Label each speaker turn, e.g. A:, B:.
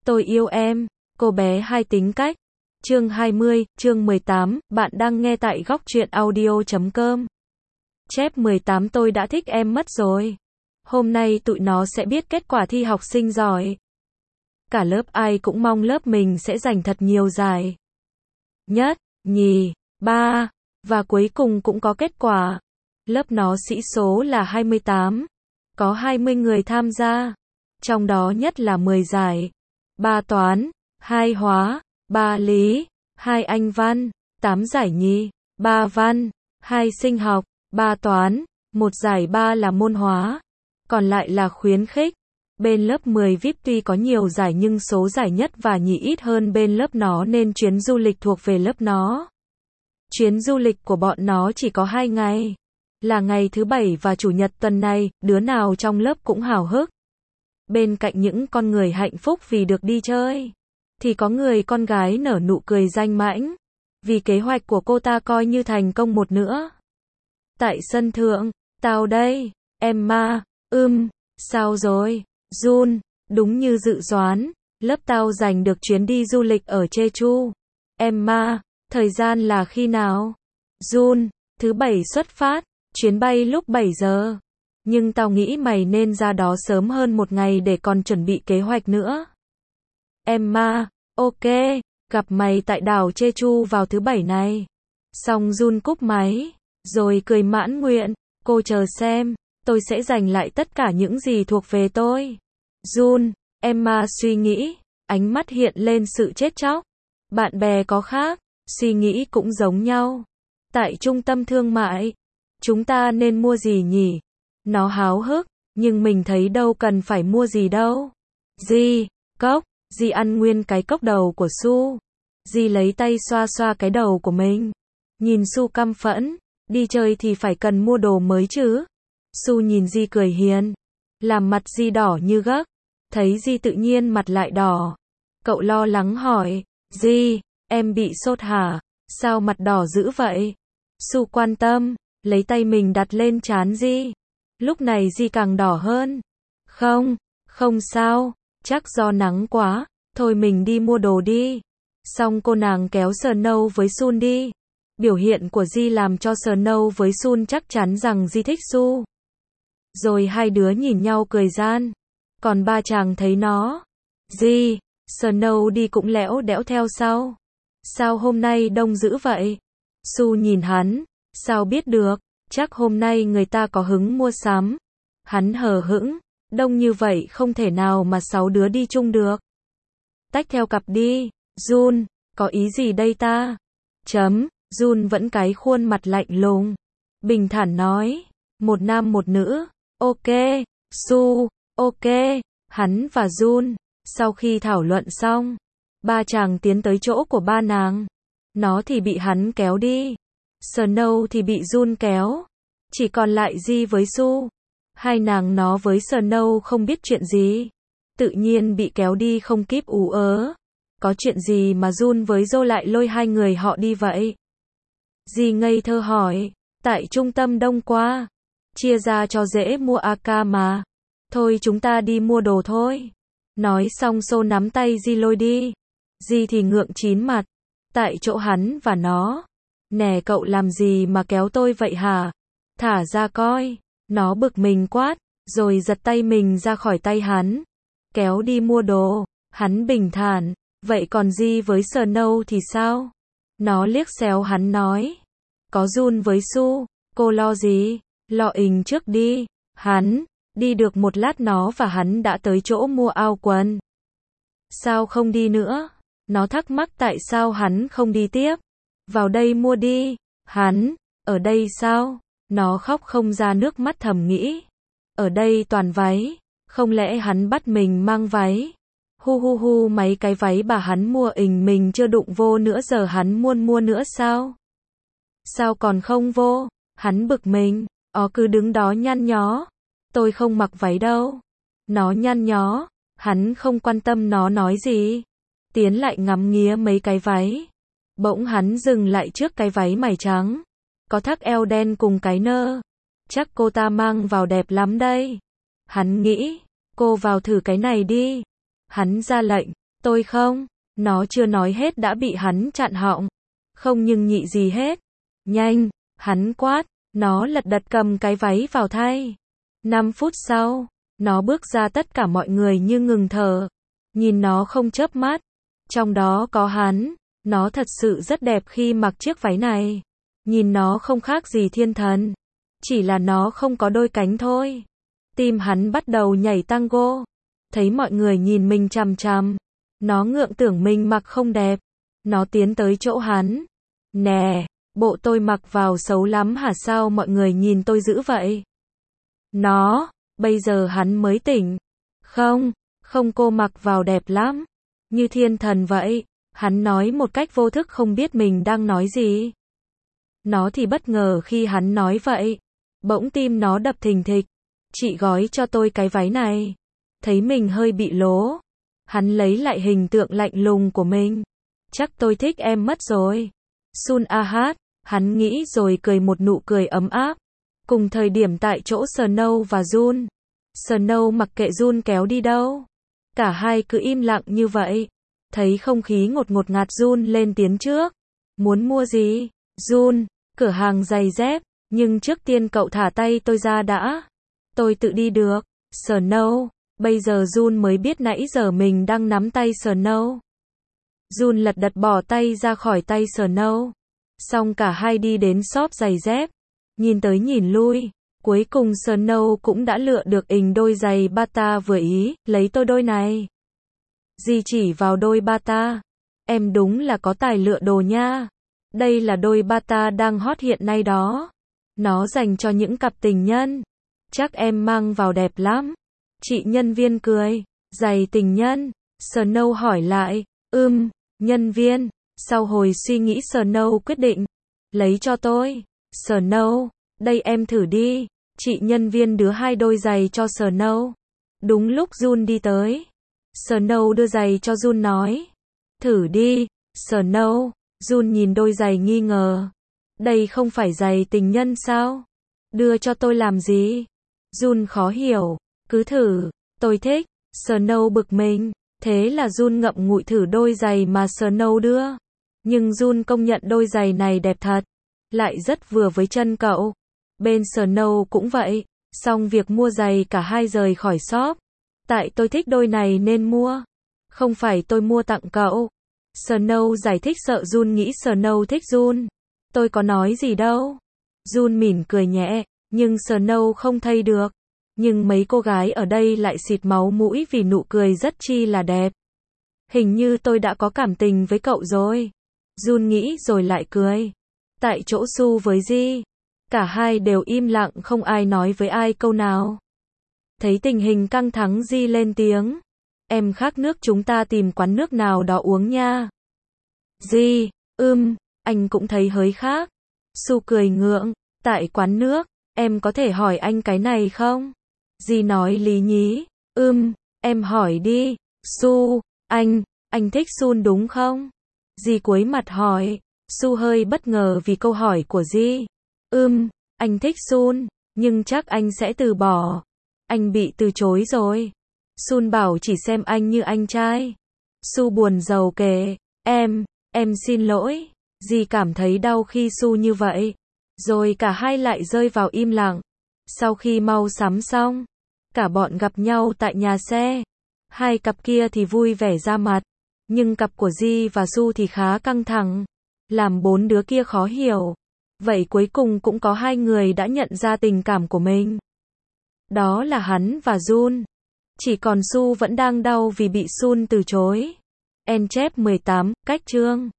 A: Tôi yêu em, cô bé hai tính cách. Chương 20, chương 18, bạn đang nghe tại góc truyện audio.com. Chép 18 tôi đã thích em mất rồi. Hôm nay tụi nó sẽ biết kết quả thi học sinh giỏi. Cả lớp ai cũng mong lớp mình sẽ giành thật nhiều giải. Nhất, nhì, ba, và cuối cùng cũng có kết quả. Lớp nó sĩ số là 28. Có 20 người tham gia. Trong đó nhất là 10 giải. 3 toán, 2 hóa, 3 lý, 2 anh văn, 8 giải nhì, 3 văn, 2 sinh học, 3 toán, 1 giải 3 là môn hóa, còn lại là khuyến khích. Bên lớp 10 VIP tuy có nhiều giải nhưng số giải nhất và nhì ít hơn bên lớp nó nên chuyến du lịch thuộc về lớp nó. Chuyến du lịch của bọn nó chỉ có 2 ngày, là ngày thứ Bảy và Chủ nhật tuần này, đứa nào trong lớp cũng háo hức. Bên cạnh những con người hạnh phúc vì được đi chơi, thì có người con gái nở nụ cười danh mãnh, vì kế hoạch của cô ta coi như thành công một nữa. Tại sân thượng, tao đây, Emma, sao rồi, Jun, đúng như dự đoán, lớp tao giành được chuyến đi du lịch ở Jeju. Emma, thời gian là khi nào? Jun, thứ Bảy xuất phát, chuyến bay lúc 7 giờ. Nhưng tao nghĩ mày nên ra đó sớm hơn một ngày để còn chuẩn bị kế hoạch nữa. Emma, ok, gặp mày tại đảo Jeju vào thứ Bảy này. Xong Jun cúp máy, rồi cười mãn nguyện, cô chờ xem, tôi sẽ giành lại tất cả những gì thuộc về tôi. Jun, Emma suy nghĩ, ánh mắt hiện lên sự chết chóc. Bạn bè có khác, suy nghĩ cũng giống nhau. Tại trung tâm thương mại, chúng ta nên mua gì nhỉ? Nó háo hức, nhưng mình thấy đâu cần phải mua gì đâu. Di, cốc, Di ăn nguyên cái cốc đầu của Su. Di lấy tay xoa xoa cái đầu của mình. Nhìn Su căm phẫn, đi chơi thì phải cần mua đồ mới chứ. Su nhìn Di cười hiền, làm mặt Di đỏ như gấc. Thấy Di tự nhiên mặt lại đỏ. Cậu lo lắng hỏi, Di, em bị sốt hả? Sao mặt đỏ dữ vậy? Su quan tâm, lấy tay mình đặt lên trán Di. Lúc này Di càng đỏ hơn. Không sao, chắc do nắng quá, thôi mình đi mua đồ đi. Xong cô nàng kéo Snow với Sun đi. Biểu hiện của Di làm cho Snow với Sun chắc chắn rằng Di thích Su. Rồi hai đứa nhìn nhau cười gian. Còn ba chàng thấy nó. Di, Snow đi cũng lẽo đẽo theo sau. Sao hôm nay đông dữ vậy? Su nhìn hắn, sao biết được? Chắc hôm nay người ta có hứng mua sắm. Hắn hờ hững, đông như vậy không thể nào mà 6 đứa đi chung được. Tách theo cặp đi. Jun, có ý gì đây ta? Jun vẫn cái khuôn mặt lạnh lùng. Bình thản nói, một nam một nữ. Ok, Su, ok. Hắn và Jun, sau khi thảo luận xong, ba chàng tiến tới chỗ của ba nàng. Nó thì bị hắn kéo đi. Snow thì bị Jun kéo. Chỉ còn lại Di với Su. Hai nàng nó với Snow không biết chuyện gì. Tự nhiên bị kéo đi không kíp ú ớ. Có chuyện gì mà Jun với Jo lại lôi hai người họ đi vậy? Di ngây thơ hỏi. Tại trung tâm đông qua. Chia ra cho dễ mua AK mà. Thôi chúng ta đi mua đồ thôi. Nói xong So nắm tay Di lôi đi. Di thì ngượng chín mặt. Tại chỗ hắn và nó. Nè cậu làm gì mà kéo tôi vậy hả? Thả ra coi. Nó bực mình quát, rồi giật tay mình ra khỏi tay hắn. Kéo đi mua đồ. Hắn bình thản, vậy còn Di với Snow thì sao? Nó liếc xéo hắn nói. Có Jun với Su, cô lo gì? Lo ình trước đi. Hắn, đi được một lát nó và hắn đã tới chỗ mua áo quần. Sao không đi nữa? Nó thắc mắc tại sao hắn không đi tiếp. Vào đây mua đi. Hắn, ở đây sao? Nó khóc không ra nước mắt thầm nghĩ. Ở đây toàn váy. Không lẽ hắn bắt mình mang váy? Hu mấy cái váy bà hắn mua mình chưa đụng vô nữa giờ hắn muốn mua nữa sao? Sao còn không vô? Hắn bực mình. Cứ đứng đó nhăn nhó. Tôi không mặc váy đâu. Nó nhăn nhó. Hắn không quan tâm nó nói gì. Tiến lại ngắm nghía mấy cái váy. Bỗng hắn dừng lại trước cái váy mày trắng. Có thắt eo đen cùng cái nơ. Chắc cô ta mang vào đẹp lắm đây. Hắn nghĩ, cô vào thử cái này đi. Hắn ra lệnh, tôi không? Nó chưa nói hết đã bị hắn chặn họng. Không nhưng nhị gì hết. Nhanh, hắn quát, nó lật đật cầm cái váy vào thay. 5 phút sau, nó bước ra tất cả mọi người như ngừng thở. Nhìn nó không chớp mắt. Trong đó có hắn, nó thật sự rất đẹp khi mặc chiếc váy này. Nhìn nó không khác gì thiên thần. Chỉ là nó không có đôi cánh thôi. Tim hắn bắt đầu nhảy tango. Thấy mọi người nhìn mình chằm chằm. Nó ngượng tưởng mình mặc không đẹp. Nó tiến tới chỗ hắn. Nè, bộ tôi mặc vào xấu lắm hả, sao mọi người nhìn tôi dữ vậy? Bây giờ hắn mới tỉnh. Không, không, cô mặc vào đẹp lắm. Như thiên thần vậy. Hắn nói một cách vô thức không biết mình đang nói gì. Nó thì bất ngờ khi hắn nói vậy. Bỗng tim nó đập thình thịch. Chị gói cho tôi cái váy này. Thấy mình hơi bị lố. Hắn lấy lại hình tượng lạnh lùng của mình. Chắc tôi thích em mất rồi. Sun A-hát, hắn nghĩ rồi cười một nụ cười ấm áp. Cùng thời điểm tại chỗ Snow và Jun. Snow mặc kệ Jun kéo đi đâu. Cả hai cứ im lặng như vậy. Thấy không khí ngột ngạt, Jun lên tiếng trước. Muốn mua gì? Jun, cửa hàng giày dép. Nhưng trước tiên cậu thả tay tôi ra đã. Tôi tự đi được. Snow. Bây giờ Jun mới biết nãy giờ mình đang nắm tay Snow. Jun lật đật bỏ tay ra khỏi tay Snow. Xong cả hai đi đến shop giày dép. Nhìn tới nhìn lui. Cuối cùng Snow cũng đã lựa được đôi giày bata vừa ý. Lấy tôi đôi này. Dì chỉ vào đôi bata. Em đúng là có tài lựa đồ nha. Đây là đôi bata đang hot hiện nay đó. Nó dành cho những cặp tình nhân. Chắc em mang vào đẹp lắm. Chị nhân viên cười. Giày tình nhân. Snow hỏi lại. Nhân viên. Sau hồi suy nghĩ Snow quyết định. Lấy cho tôi. Snow. Đây em thử đi. Chị nhân viên đưa 2 đôi giày cho Snow. Đúng lúc Jun đi tới. Snow đưa giày cho Jun nói. Thử đi. Snow. Jun nhìn đôi giày nghi ngờ. Đây không phải giày tình nhân sao? Đưa cho tôi làm gì? Jun khó hiểu. Cứ thử. Tôi thích. Snow bực mình. Thế là Jun ngậm ngùi thử đôi giày mà Snow đưa. Nhưng Jun công nhận đôi giày này đẹp thật. Lại rất vừa với chân cậu. Bên Snow cũng vậy. Xong việc mua giày cả hai rời khỏi shop. Tại tôi thích đôi này nên mua. Không phải tôi mua tặng cậu. Snow giải thích sợ Jun nghĩ Snow thích Jun. Tôi có nói gì đâu. Jun mỉm cười nhẹ. Nhưng Snow không thấy được. Nhưng mấy cô gái ở đây lại xịt máu mũi vì nụ cười rất chi là đẹp. Hình như tôi đã có cảm tình với cậu rồi. Jun nghĩ rồi lại cười. Tại chỗ Su với Ji. Cả hai đều im lặng, không ai nói với ai câu nào. Thấy tình hình căng thẳng, Ji lên tiếng. Em khát nước, chúng ta tìm quán nước nào đó uống nha. Ji, anh cũng thấy hơi khác. Su cười ngượng. Tại quán nước, em có thể hỏi anh cái này không? Ji nói lý nhí. Em hỏi đi. Su, anh thích Sun đúng không? Ji cúi mặt hỏi. Su hơi bất ngờ vì câu hỏi của Ji. Anh thích Sun, nhưng chắc anh sẽ từ bỏ. Anh bị từ chối rồi. Sun bảo chỉ xem anh như anh trai. Su buồn rầu kể. Em xin lỗi. Ji cảm thấy đau khi Su như vậy. Rồi cả hai lại rơi vào im lặng. Sau khi mau sắm xong, cả bọn gặp nhau tại nhà xe. Hai cặp kia thì vui vẻ ra mặt. Nhưng cặp của Ji và Su thì khá căng thẳng. Làm 4 đứa kia khó hiểu. Vậy cuối cùng cũng có 2 người đã nhận ra tình cảm của mình. Đó là hắn và Jun. Chỉ còn Su vẫn đang đau vì bị Sun từ chối. En chép 18, cách chương